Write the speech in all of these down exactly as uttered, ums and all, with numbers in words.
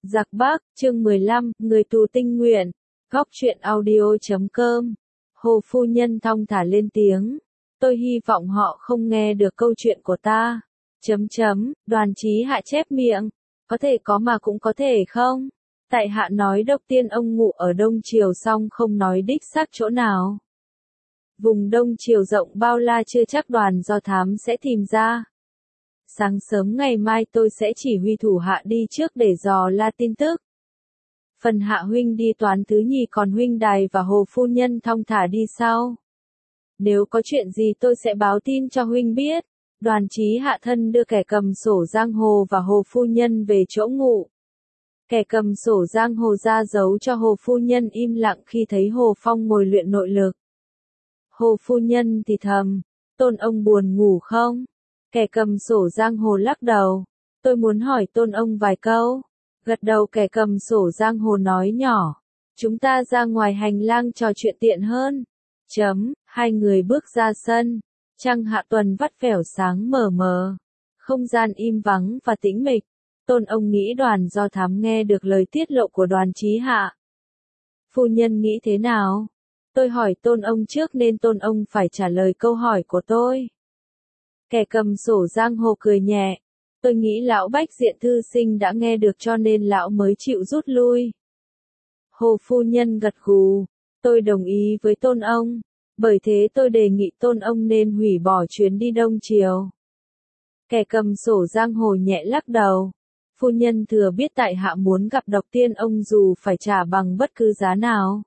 Giặc Bắc, chương mười lăm, người tù tinh nguyện. Góc truyện audio chấm com. Hồ phu nhân thong thả lên tiếng. Tôi hy vọng họ không nghe được câu chuyện của ta. Chấm chấm, Đoàn Chí Hạ chép miệng. Có thể có mà cũng có thể không. Tại hạ nói độc tiên ông ngụ ở Đông Triều xong không nói đích xác chỗ nào. Vùng Đông Triều rộng bao la chưa chắc Đoàn Do Thám sẽ tìm ra. Sáng sớm ngày mai tôi sẽ chỉ huy thủ hạ đi trước để dò la tin tức. Phần hạ huynh đi toán thứ nhì còn huynh đài và hồ phu nhân thong thả đi sau. Nếu có chuyện gì tôi sẽ báo tin cho huynh biết. Đoàn Chí Hạ thân đưa kẻ cầm sổ giang hồ và hồ phu nhân về chỗ ngụ. Kẻ cầm sổ giang hồ ra giấu cho hồ phu nhân im lặng khi thấy Hồ Phong ngồi luyện nội lực. Hồ phu nhân thì thầm, Tôn ông buồn ngủ không? Kẻ cầm sổ giang hồ lắc đầu, tôi muốn hỏi Tôn ông vài câu. Gật đầu kẻ cầm sổ giang hồ nói nhỏ, chúng ta ra ngoài hành lang trò chuyện tiện hơn. Chấm, hai người bước ra sân, trăng hạ tuần vắt vẻo sáng mờ mờ. Không gian im vắng và tĩnh mịch. Tôn ông nghĩ Đoàn Do Thám nghe được lời tiết lộ của Đoàn Chí Hạ. Phu nhân nghĩ thế nào? Tôi hỏi Tôn ông trước nên Tôn ông phải trả lời câu hỏi của tôi. Kẻ cầm sổ giang hồ cười nhẹ. Tôi nghĩ lão Bách Diện thư sinh đã nghe được cho nên lão mới chịu rút lui. Hồ phu nhân gật gù. Tôi đồng ý với Tôn ông. Bởi thế tôi đề nghị Tôn ông nên hủy bỏ chuyến đi Đông Triều. Kẻ cầm sổ giang hồ nhẹ lắc đầu. Phu nhân thừa biết tại hạ muốn gặp độc tiên ông dù phải trả bằng bất cứ giá nào.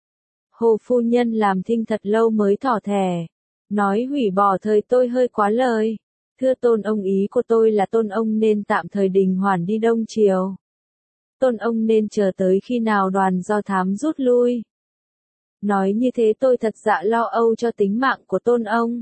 Hồ phu nhân làm thinh thật lâu mới thỏ thẻ. Nói hủy bỏ thời tôi hơi quá lời. Thưa Tôn ông, ý của tôi là Tôn ông nên tạm thời đình hoãn đi Đông Triều. Tôn ông nên chờ tới khi nào Đoàn Do Thám rút lui. Nói như thế tôi thật dạ lo âu cho tính mạng của Tôn ông.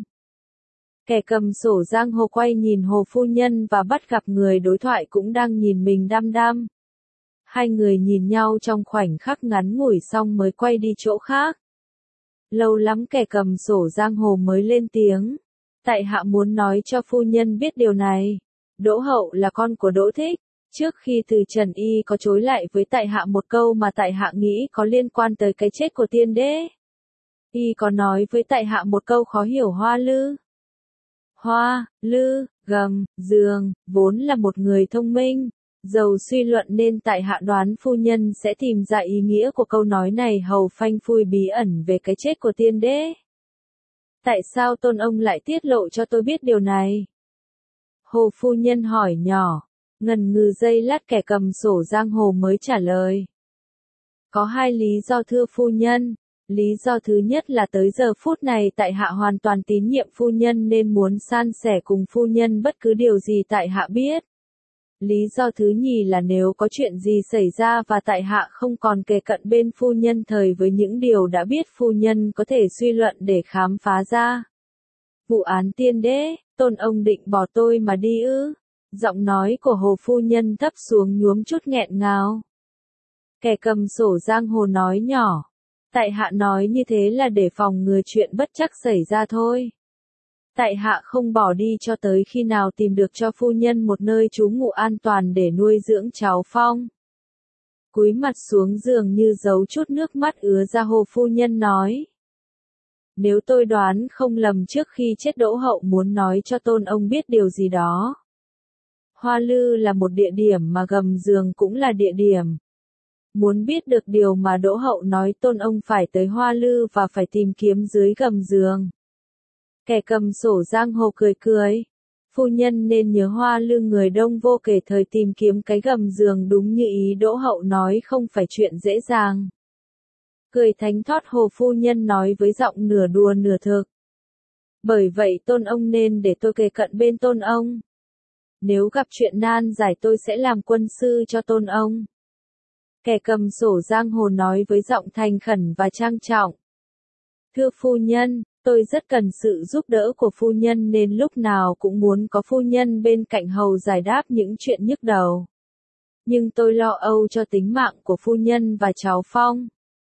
Kẻ cầm sổ giang hồ quay nhìn Hồ phu nhân và bắt gặp người đối thoại cũng đang nhìn mình đăm đăm. Hai người nhìn nhau trong khoảnh khắc ngắn ngủi xong mới quay đi chỗ khác. Lâu lắm kẻ cầm sổ giang hồ mới lên tiếng. Tại hạ muốn nói cho phu nhân biết điều này. Đỗ Hậu là con của Đỗ Thích. Trước khi từ Trần Y có chối lại với tại hạ một câu mà tại hạ nghĩ có liên quan tới cái chết của tiên đế. Y có nói với tại hạ một câu khó hiểu Hoa Lư. Hoa, Lư, Gầm, Giường, vốn là một người thông minh. Dầu suy luận nên tại hạ đoán phu nhân sẽ tìm ra ý nghĩa của câu nói này hầu phanh phui bí ẩn về cái chết của tiên đế. Tại sao Tôn ông lại tiết lộ cho tôi biết điều này? Hồ phu nhân hỏi nhỏ, ngần ngừ giây lát kẻ cầm sổ giang hồ mới trả lời. Có hai lý do thưa phu nhân. Lý do thứ nhất là tới giờ phút này tại hạ hoàn toàn tín nhiệm phu nhân nên muốn san sẻ cùng phu nhân bất cứ điều gì tại hạ biết. Lý do thứ nhì là nếu có chuyện gì xảy ra và tại hạ không còn kề cận bên phu nhân thời với những điều đã biết phu nhân có thể suy luận để khám phá ra. Vụ án tiên đế, Tôn ông định bỏ tôi mà đi ư? Giọng nói của Hồ phu nhân thấp xuống nhuốm chút nghẹn ngào. Kẻ cầm sổ giang hồ nói nhỏ. Tại hạ nói như thế là để phòng ngừa chuyện bất trắc xảy ra thôi. Tại hạ không bỏ đi cho tới khi nào tìm được cho phu nhân một nơi trú ngụ an toàn để nuôi dưỡng cháu Phong. Cúi mặt xuống giường như giấu chút nước mắt ứa ra Hồ phu nhân nói. Nếu tôi đoán không lầm trước khi chết Đỗ Hậu muốn nói cho Tôn ông biết điều gì đó. Hoa Lư là một địa điểm mà Gầm Giường cũng là địa điểm. Muốn biết được điều mà Đỗ Hậu nói Tôn ông phải tới Hoa Lư và phải tìm kiếm dưới Gầm Giường. Kẻ cầm sổ giang hồ cười cười. Phu nhân nên nhớ Hoa Lư người Đông vô kể thời tìm kiếm cái Gầm Giường đúng như ý Đỗ Hậu nói không phải chuyện dễ dàng. Cười thánh thót Hồ phu nhân nói với giọng nửa đùa nửa thực. Bởi vậy Tôn ông nên để tôi kề cận bên Tôn ông. Nếu gặp chuyện nan giải tôi sẽ làm quân sư cho Tôn ông. Kẻ cầm sổ giang hồ nói với giọng thành khẩn và trang trọng. Thưa phu nhân, tôi rất cần sự giúp đỡ của phu nhân nên lúc nào cũng muốn có phu nhân bên cạnh hầu giải đáp những chuyện nhức đầu. Nhưng tôi lo âu cho tính mạng của phu nhân và cháu Phong.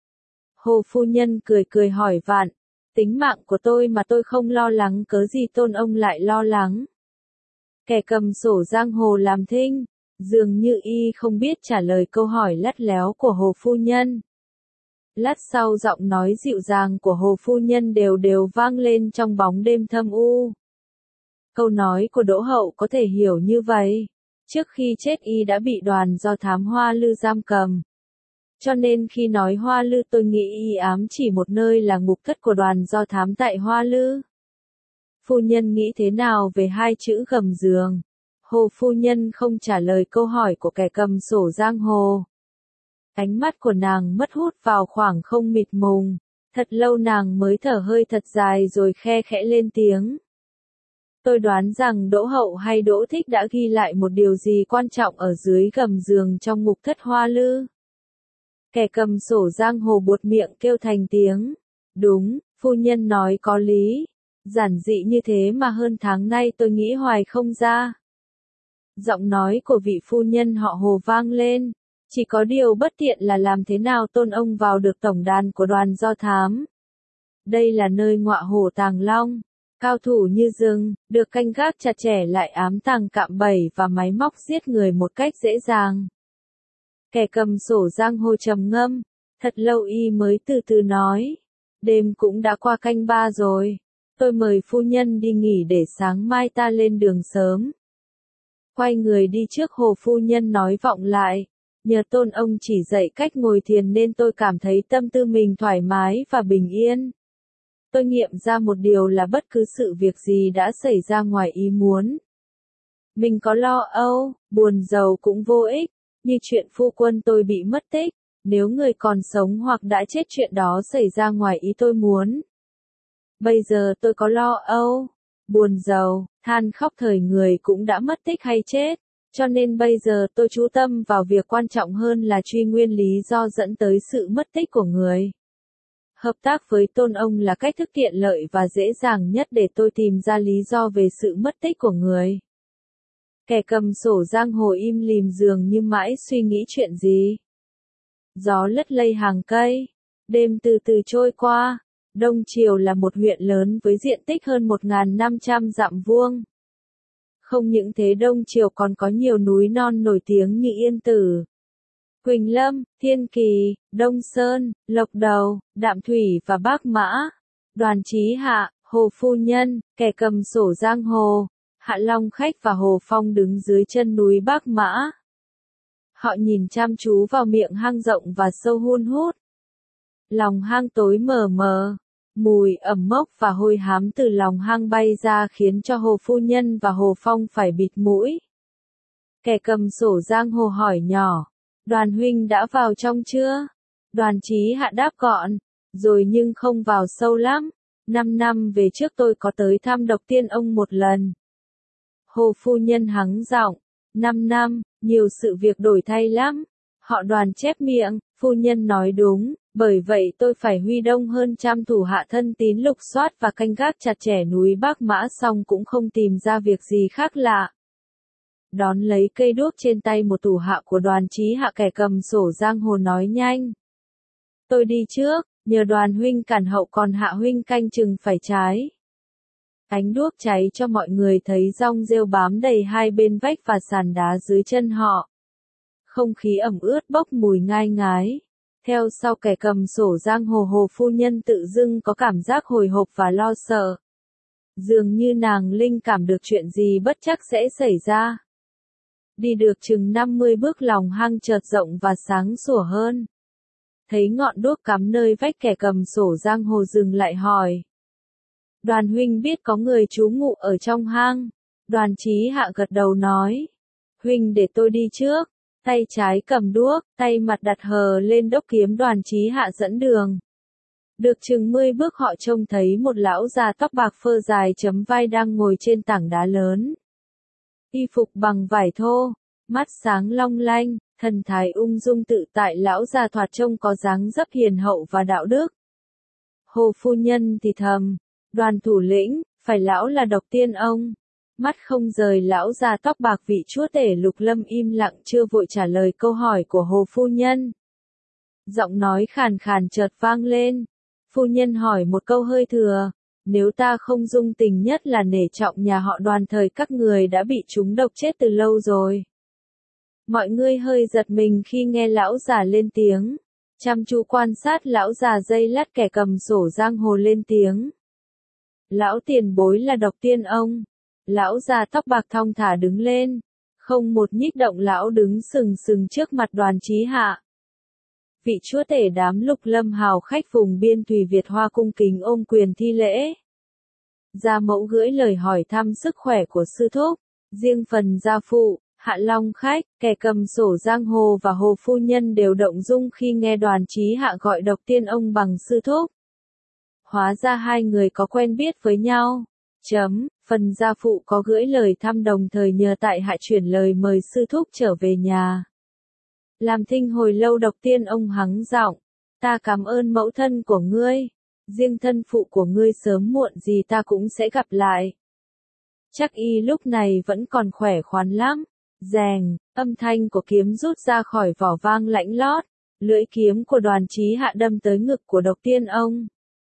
Hồ phu nhân cười cười hỏi vạn, tính mạng của tôi mà tôi không lo lắng cớ gì Tôn ông lại lo lắng. Kẻ cầm sổ giang hồ làm thinh, Dường như y không biết trả lời câu hỏi lắt léo của Hồ phu nhân. Lát sau giọng nói dịu dàng của Hồ phu nhân đều đều vang lên trong bóng đêm thâm u. Câu nói của Đỗ Hậu có thể hiểu như vậy. Trước khi chết y đã bị đoàn do thám Hoa Lư giam cầm. Cho nên khi nói Hoa Lư tôi nghĩ y ám chỉ một nơi là ngục thất của đoàn do thám tại Hoa Lư. Phu nhân nghĩ thế nào về hai chữ gầm giường? Hồ phu nhân không trả lời câu hỏi của kẻ cầm sổ giang hồ. Ánh mắt của nàng mất hút vào khoảng không mịt mùng. Thật lâu nàng mới thở hơi thật dài rồi khe khẽ lên tiếng. Tôi đoán rằng Đỗ Hậu hay Đỗ Thích đã ghi lại một điều gì quan trọng ở dưới gầm giường trong ngục thất Hoa Lư. Kẻ cầm sổ giang hồ buột miệng kêu thành tiếng. Đúng, phu nhân nói có lý. Giản dị như thế mà hơn tháng nay tôi nghĩ hoài không ra. Giọng nói của vị phu nhân họ Hồ vang lên. Chỉ có điều bất tiện là làm thế nào tôn ông vào được tổng đàn của đoàn do thám. Đây là nơi ngọa hổ tàng long. Cao thủ như rừng, được canh gác chặt chẽ lại ám tàng cạm bẫy và máy móc giết người một cách dễ dàng. Kẻ cầm sổ giang hồ trầm ngâm, thật lâu y mới từ từ nói. Đêm cũng đã qua canh ba rồi. Tôi mời phu nhân đi nghỉ để sáng mai ta lên đường sớm. Quay người đi trước Hồ phu nhân nói vọng lại. Nhờ tôn ông chỉ dạy cách ngồi thiền nên tôi cảm thấy tâm tư mình thoải mái và bình yên. Tôi nghiệm ra một điều là bất cứ sự việc gì đã xảy ra ngoài ý muốn. Mình có lo âu, buồn rầu cũng vô ích, như chuyện phu quân tôi bị mất tích, nếu người còn sống hoặc đã chết chuyện đó xảy ra ngoài ý tôi muốn. Bây giờ tôi có lo âu, buồn rầu, than khóc thời người cũng đã mất tích hay chết, cho nên bây giờ tôi chú tâm vào việc quan trọng hơn là truy nguyên lý do dẫn tới sự mất tích của người. Hợp tác với tôn ông là cách thức tiện lợi và dễ dàng nhất để tôi tìm ra lý do về sự mất tích của người. Kẻ cầm sổ giang hồ im lìm dường như mãi suy nghĩ chuyện gì. Gió lất lây hàng cây, đêm từ từ trôi qua, Đông Triều là một huyện lớn với diện tích hơn một nghìn năm trăm dặm vuông. Không những thế Đông Triều còn có nhiều núi non nổi tiếng như Yên Tử, Quỳnh Lâm, Thiên Kỳ, Đông Sơn, Lộc Đầu, Đạm Thủy và Bác Mã. Đoàn Chí Hạ, Hồ phu nhân, kẻ cầm sổ giang hồ, Hạ Long Khách và Hồ Phong đứng dưới chân núi Bác Mã. Họ nhìn chăm chú vào miệng hang rộng và sâu hun hút. Lòng hang tối mờ mờ, mùi ẩm mốc và hôi hám từ lòng hang bay ra khiến cho Hồ phu nhân và Hồ Phong phải bịt mũi. Kẻ cầm sổ giang hồ hỏi nhỏ. Đoàn huynh đã vào trong chưa? Đoàn Chí Hạ đáp gọn, rồi nhưng không vào sâu lắm. Năm năm về trước tôi có tới thăm Độc Tiên ông một lần. Hồ phu nhân hắng giọng, năm năm, nhiều sự việc đổi thay lắm. Họ Đoàn chép miệng, phu nhân nói đúng, bởi vậy tôi phải huy động hơn trăm thủ hạ thân tín lục soát và canh gác chặt chẽ núi Bác Mã xong cũng không tìm ra việc gì khác lạ. Đón lấy cây đuốc trên tay một thủ hạ của Đoàn Chí Hạ kẻ cầm sổ giang hồ nói nhanh. Tôi đi trước, nhờ Đoàn huynh cản hậu còn Hạ huynh canh chừng phải trái. Ánh đuốc cháy cho mọi người thấy rong rêu bám đầy hai bên vách và sàn đá dưới chân họ. Không khí ẩm ướt bốc mùi ngai ngái. Theo sau kẻ cầm sổ giang hồ Hồ phu nhân tự dưng có cảm giác hồi hộp và lo sợ. Dường như nàng linh cảm được chuyện gì bất chắc sẽ xảy ra. Đi được chừng năm mươi bước lòng hang chợt rộng và sáng sủa hơn. Thấy ngọn đuốc cắm nơi vách kẻ cầm sổ giang hồ dừng lại hỏi. Đoàn huynh biết có người trú ngụ ở trong hang. Đoàn Chí Hạ gật đầu nói. Huynh để tôi đi trước. Tay trái cầm đuốc, tay mặt đặt hờ lên đốc kiếm Đoàn Chí Hạ dẫn đường. Được chừng mươi bước họ trông thấy một lão già tóc bạc phơ dài chấm vai đang ngồi trên tảng đá lớn. Y phục bằng vải thô, mắt sáng long lanh, thần thái ung dung tự tại lão già thoạt trông có dáng dấp hiền hậu và đạo đức. Hồ phu nhân thì thầm, Đoàn thủ lĩnh, phải lão là Độc Tiên ông. Mắt không rời lão già tóc bạc vị chúa tể Lục Lâm im lặng chưa vội trả lời câu hỏi của Hồ phu nhân. Giọng nói khàn khàn chợt vang lên. Phu nhân hỏi một câu hơi thừa. Nếu ta không dung tình nhất là nể trọng nhà họ Đoàn thời các người đã bị trúng độc chết từ lâu rồi. Mọi người hơi giật mình khi nghe lão già lên tiếng. Chăm chú quan sát lão già giây lát, kẻ cầm sổ giang hồ lên tiếng. Lão tiền bối là Độc Tiên Ông. Lão già tóc bạc thong thả đứng lên. Không một nhích động, lão đứng sừng sừng trước mặt Đoàn Chí Hạ. Vị chúa tể đám Lục Lâm hào khách vùng biên Thùy Việt Hoa cung kính ôm quyền thi lễ. Gia mẫu gửi lời hỏi thăm sức khỏe của sư thúc. Riêng phần gia phụ, Hạ Long khách, kẻ cầm sổ giang hồ và Hồ phu nhân đều động dung khi nghe Đoàn Chí Hạ gọi Độc Tiên Ông bằng sư thúc. Hóa ra hai người có quen biết với nhau. Chấm, phần gia phụ có gửi lời thăm đồng thời nhờ tại hạ chuyển lời mời sư thúc trở về nhà. Làm thinh hồi lâu, Độc Tiên Ông hắng giọng. Ta cảm ơn mẫu thân của ngươi. Riêng thân phụ của ngươi sớm muộn gì ta cũng sẽ gặp lại. Chắc y lúc này vẫn còn khỏe khoắn lắm. Rèng, âm thanh của kiếm rút ra khỏi vỏ vang lãnh lót. Lưỡi kiếm của Đoàn Chí Hạ đâm tới ngực của Độc Tiên Ông.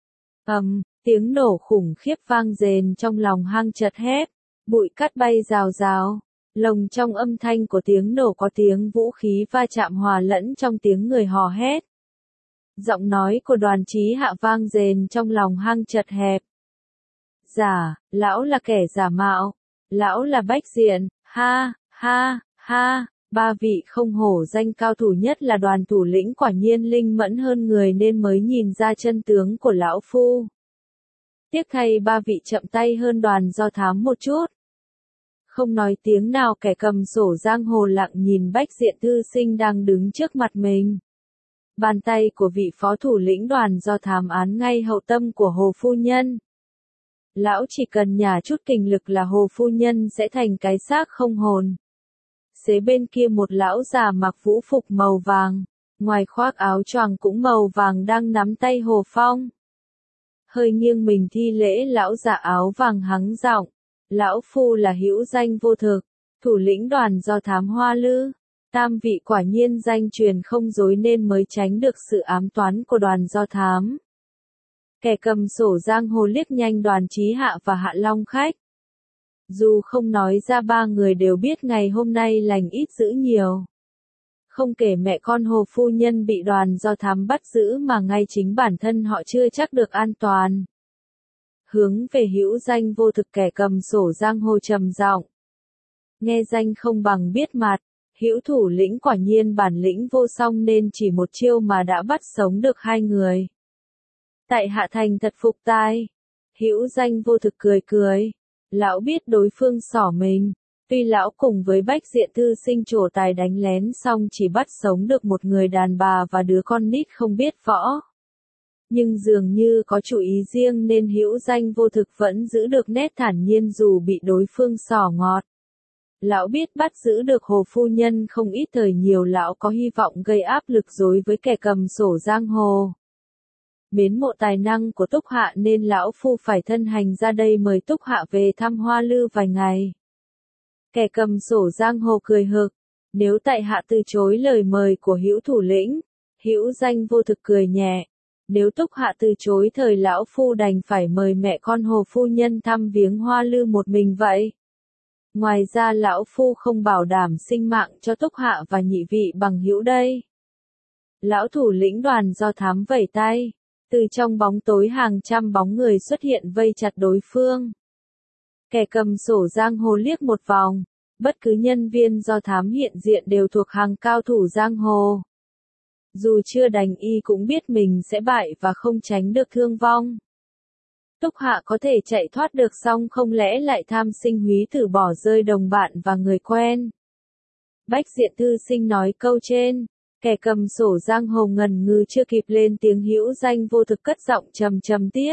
Ầm, tiếng nổ khủng khiếp vang rền trong lòng hang chật hét. Bụi cát bay rào rào. Lồng trong âm thanh của tiếng nổ có tiếng vũ khí va chạm hòa lẫn trong tiếng người hò hét. Giọng nói của Đoàn Chí Hạ vang rền trong lòng hang chật hẹp. Giả, lão là kẻ giả mạo. Lão là Bách Diện, ha, ha, ha. Ba vị không hổ danh cao thủ nhất là Đoàn thủ lĩnh quả nhiên linh mẫn hơn người nên mới nhìn ra chân tướng của lão phu. Tiếc thay ba vị chậm tay hơn Đoàn Do Thám một chút. Không nói tiếng nào, kẻ cầm sổ giang hồ lặng nhìn Bách Diện thư sinh đang đứng trước mặt mình. Bàn tay của vị phó thủ lĩnh Đoàn Do Thám án ngay hậu tâm của Hồ phu nhân. Lão chỉ cần nhả chút kình lực là Hồ phu nhân sẽ thành cái xác không hồn. Xế bên kia một lão già mặc vũ phục màu vàng, ngoài khoác áo choàng cũng màu vàng đang nắm tay Hồ Phong. Hơi nghiêng mình thi lễ, lão già áo vàng hắng giọng. Lão phu là hữu danh vô thực, thủ lĩnh Đoàn Do Thám Hoa Lư. Tam vị quả nhiên danh truyền không dối nên mới tránh được sự ám toán của Đoàn Do Thám. Kẻ cầm sổ giang hồ liếc nhanh Đoàn Chí Hạ và Hạ Long khách. Dù không nói ra, ba người đều biết ngày hôm nay lành ít dữ nhiều. Không kể mẹ con Hồ phu nhân bị Đoàn Do Thám bắt giữ mà ngay chính bản thân họ chưa chắc được an toàn. Hướng về hữu danh vô thực, kẻ cầm sổ giang hồ trầm giọng. Nghe danh không bằng biết mặt, hữu thủ lĩnh quả nhiên bản lĩnh vô song nên chỉ một chiêu mà đã bắt sống được hai người. Tại hạ thành thật phục tai. Hữu danh vô thực cười cười. Lão biết đối phương xỏ mình. Tuy lão cùng với Bách Diện thư sinh trổ tài đánh lén xong chỉ bắt sống được một người đàn bà và đứa con nít không biết võ. Nhưng dường như có chủ ý riêng nên hữu danh vô thực vẫn giữ được nét thản nhiên dù bị đối phương xỏ ngọt. Lão biết bắt giữ được Hồ phu nhân không ít thời nhiều, lão có hy vọng gây áp lực đối với kẻ cầm sổ giang hồ. Mến mộ tài năng của Túc Hạ nên lão phu phải thân hành ra đây mời Túc Hạ về thăm Hoa Lư vài ngày. Kẻ cầm sổ giang hồ cười hực. Nếu tại hạ từ chối lời mời của hữu thủ lĩnh, hữu danh vô thực cười nhẹ. Nếu Túc Hạ từ chối thời lão phu đành phải mời mẹ con Hồ phu nhân thăm viếng Hoa Lư một mình vậy. Ngoài ra lão phu không bảo đảm sinh mạng cho Túc Hạ và nhị vị bằng hữu đây. Lão thủ lĩnh Đoàn Do Thám vẩy tay. Từ trong bóng tối hàng trăm bóng người xuất hiện vây chặt đối phương. Kẻ cầm sổ giang hồ liếc một vòng. Bất cứ nhân viên Do Thám hiện diện đều thuộc hàng cao thủ giang hồ. Dù chưa đánh y cũng biết mình sẽ bại và không tránh được thương vong. Túc Hạ có thể chạy thoát được song không lẽ lại tham sinh húy thử bỏ rơi đồng bạn và người quen. Bách Diện thư sinh nói câu trên. Kẻ cầm sổ giang hồ ngần ngừ chưa kịp lên tiếng, hữu danh vô thực cất giọng trầm trầm tiếp.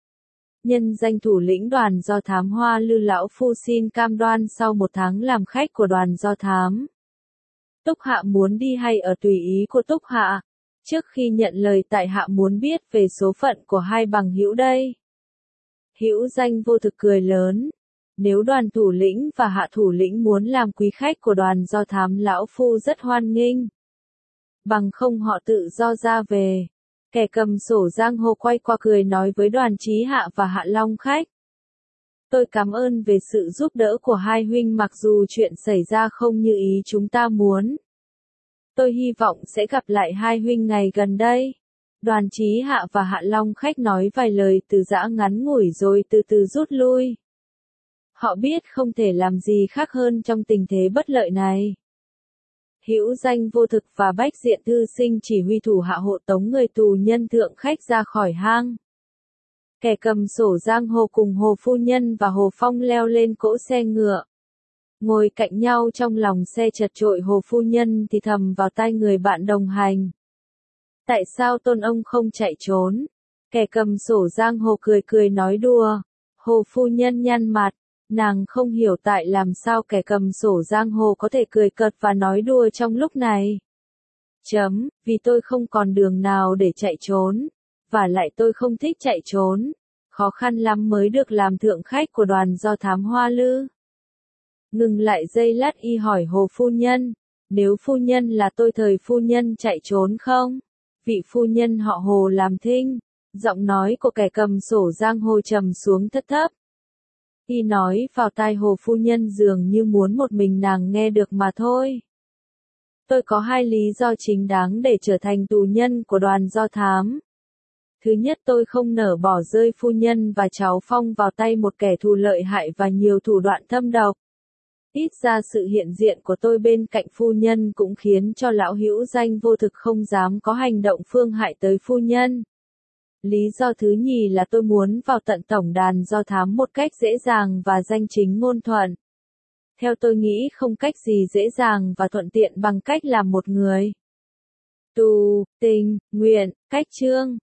Nhân danh thủ lĩnh Đoàn Do Thám Hoa Lư, lão phu xin cam đoan sau một tháng làm khách của Đoàn Do Thám. Túc Hạ muốn đi hay ở tùy ý của Túc Hạ. Trước khi nhận lời, tại hạ muốn biết về số phận của hai bằng hữu đây. Hữu danh vô thực cười lớn. Nếu Đoàn thủ lĩnh và Hạ thủ lĩnh muốn làm quý khách của Đoàn Do Thám, lão phu rất hoan nghênh. Bằng không họ tự do ra về. Kẻ cầm sổ giang hồ quay qua cười nói với Đoàn Chí Hạ và Hạ Long khách. Tôi cảm ơn về sự giúp đỡ của hai huynh mặc dù chuyện xảy ra không như ý chúng ta muốn. Tôi hy vọng sẽ gặp lại hai huynh ngày gần đây. Đoàn Chí Hạ và Hạ Long Khách nói vài lời từ giã ngắn ngủi rồi từ từ rút lui. Họ biết không thể làm gì khác hơn trong tình thế bất lợi này. Hữu Danh Vô Thực và Bách Diện Thư Sinh chỉ huy thủ hạ hộ tống người tù nhân Thượng Khách ra khỏi hang. Kẻ cầm sổ giang hồ cùng Hồ Phu Nhân và Hồ Phong leo lên cỗ xe ngựa. Ngồi cạnh nhau trong lòng xe chật chội, Hồ Phu Nhân thì thầm vào tai người bạn đồng hành. Tại sao Tôn ông không chạy trốn? Kẻ cầm sổ giang hồ cười cười nói đùa. Hồ Phu Nhân nhăn mặt. Nàng không hiểu tại làm sao kẻ cầm sổ giang hồ có thể cười cợt và nói đùa trong lúc này. Chấm, vì tôi không còn đường nào để chạy trốn. Và lại tôi không thích chạy trốn. Khó khăn lắm mới được làm thượng khách của đoàn do thám Hoa Lư. Ngừng lại giây lát y hỏi Hồ Phu Nhân. Nếu phu nhân là tôi thời phu nhân chạy trốn không? Vị phu nhân họ Hồ làm thinh. Giọng nói của kẻ cầm sổ giang hồ trầm xuống thấp thấp. Y nói vào tai Hồ Phu Nhân dường như muốn một mình nàng nghe được mà thôi. Tôi có hai lý do chính đáng để trở thành tù nhân của đoàn do thám. Thứ nhất, tôi không nỡ bỏ rơi phu nhân và cháu Phong vào tay một kẻ thù lợi hại và nhiều thủ đoạn thâm độc. Ít ra sự hiện diện của tôi bên cạnh phu nhân cũng khiến cho lão Hữu Danh Vô Thực không dám có hành động phương hại tới phu nhân. Lý do thứ nhì là tôi muốn vào tận tổng đàn do thám một cách dễ dàng và danh chính ngôn thuận. Theo tôi nghĩ không cách gì dễ dàng và thuận tiện bằng cách làm một người tù, tình, nguyện, cách chương.